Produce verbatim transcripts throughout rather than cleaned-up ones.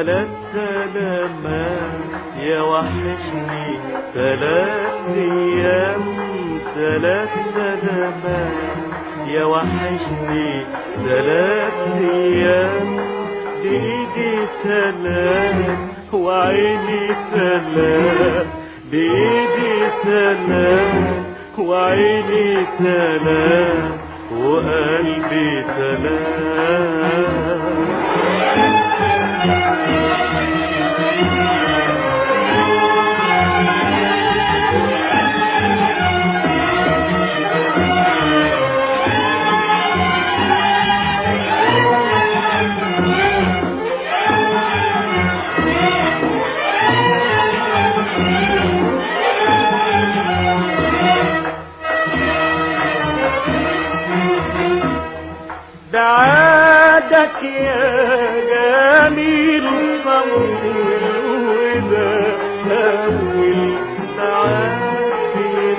ثلاث سلامات يا وحشني ثلاث ايام، ثلاث سلامات يا وحشني ثلاث ايام، بايدي سلام وعيني سلام، بايدي سلام وعيني سلام وقلبي سلام. بعادك يا جميل صوت وده أول ساعات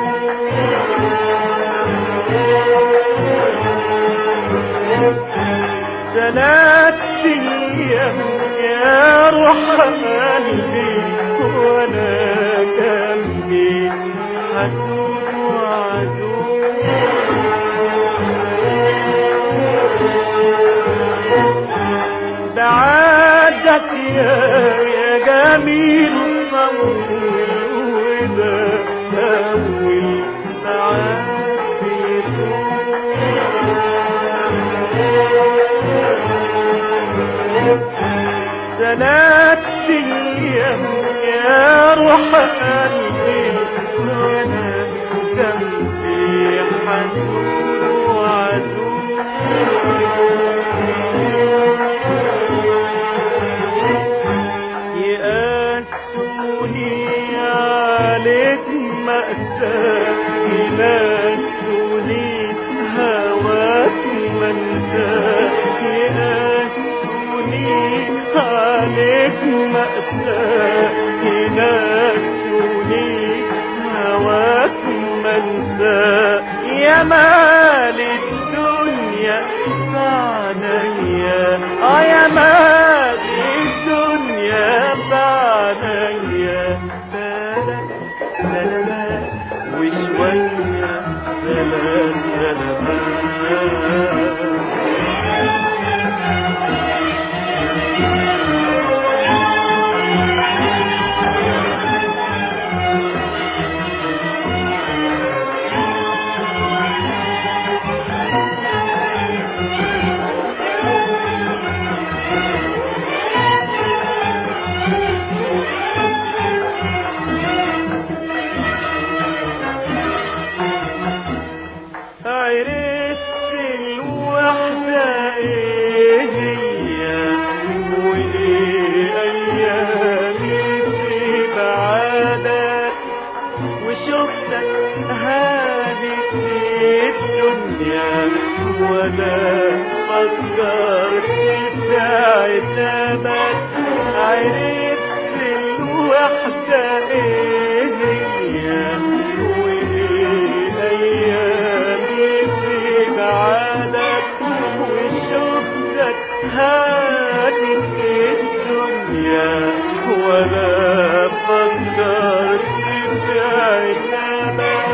ثلاث أيام يا روح قلبي وأنا جنبي حسود وعدو، بعادك يا يا جميل صوت وده أول ساعات ثلاث أيام يا روح قلبي وأنا جنبي حسود وعدو، يقاسوني عليك مأساة، ينسوني هواك منساة، يقاسوني عليك مأساة، ينسوني هواك منساة، يا مال الدنيا بعديا، اه يا مال الدنيا بعديا، ثلاث سلامات وشوية ثلاث سلامات. عرفت الوحدة ايه هي وايه ايامي في بعادك، وشفتك هادي في الدنيا ولا فكرت في عتابك، عرفت الوحدة ايه هي وايه ايامي بعدك، وشفتك هادي في الدنيا ولا فكرت في عتابك.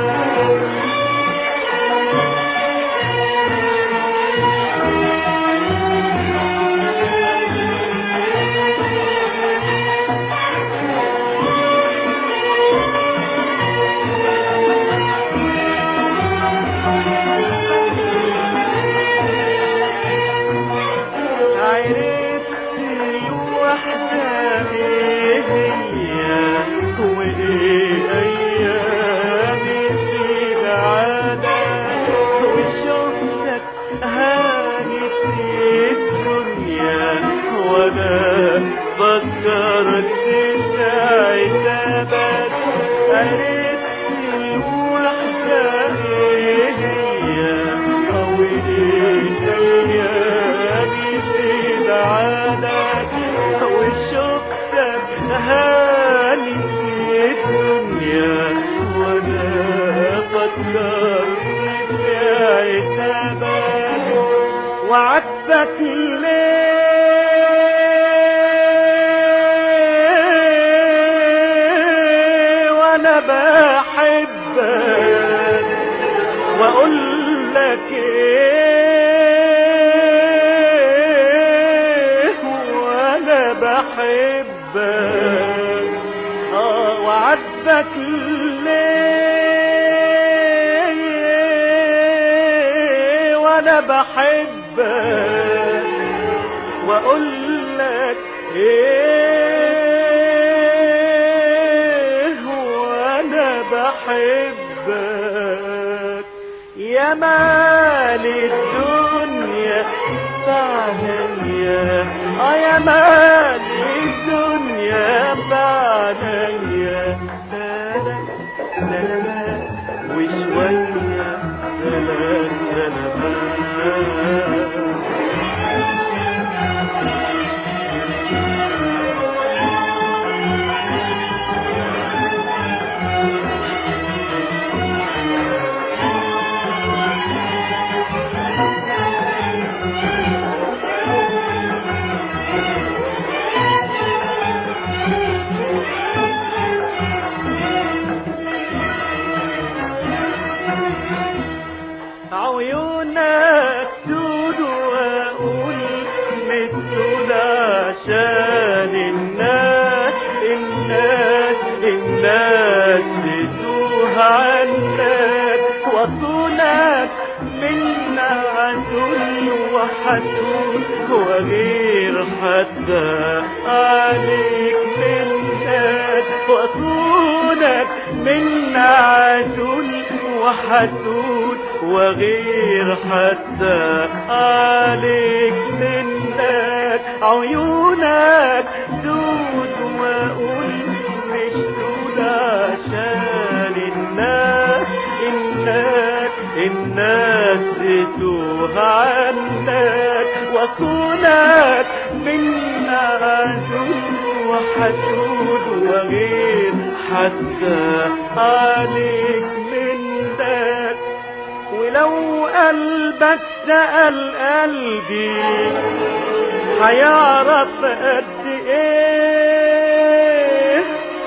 فكرت في عتابك، عرفت الوحدة ايه هي او ايه ايامي في بعادك، وشفتك هاني في الدنيا وانا فكرت في عتابك، وعدتك الليل بحبك واقول لك ايه وانا بحبك اه وعاتبك ليه وانا بحبك واقول لك ايه وانا بحبك يا مال الدنيا بعليا اه يا مال الدنيا بعليا سلام سلامات وشوية سلام سلامات عيونك سود واقول مثل عشان الناس الناس الناس تتوه عنك وصولك من عدل وحدود وغير حتى عليك منك وصولك من عدل وحدود وغير حتى عليك منك عيونك سود واقول مش سود عشان الناس الناس الناس تتوه عنك وصولك من عدل وحدود وغير حتى عليك منك ولو قلبك سأل قلبي هيعرف قد ايه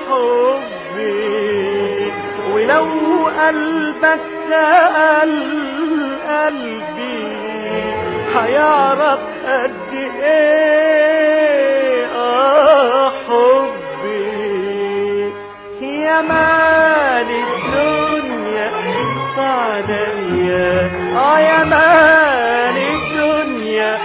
حبي ولو قلبك سأل قلبي هيعرف قد ايه اه حبي يا مال الدنيا عليا اه يا مال الدنيا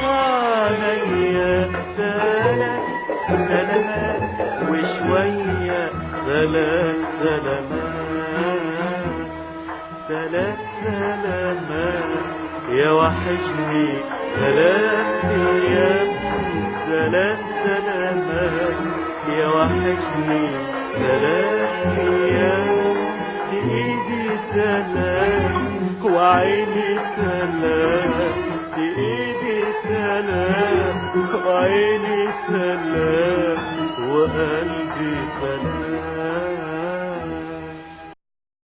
عليا سلام سلامات وشوية سلام سلامات سلام سلامات يا وحشني سلام يا سلام سلامات يا وحشني سلام يا ايدي سلام وعيني سلام ايدي سلام وعيني سلام وقلبي سلام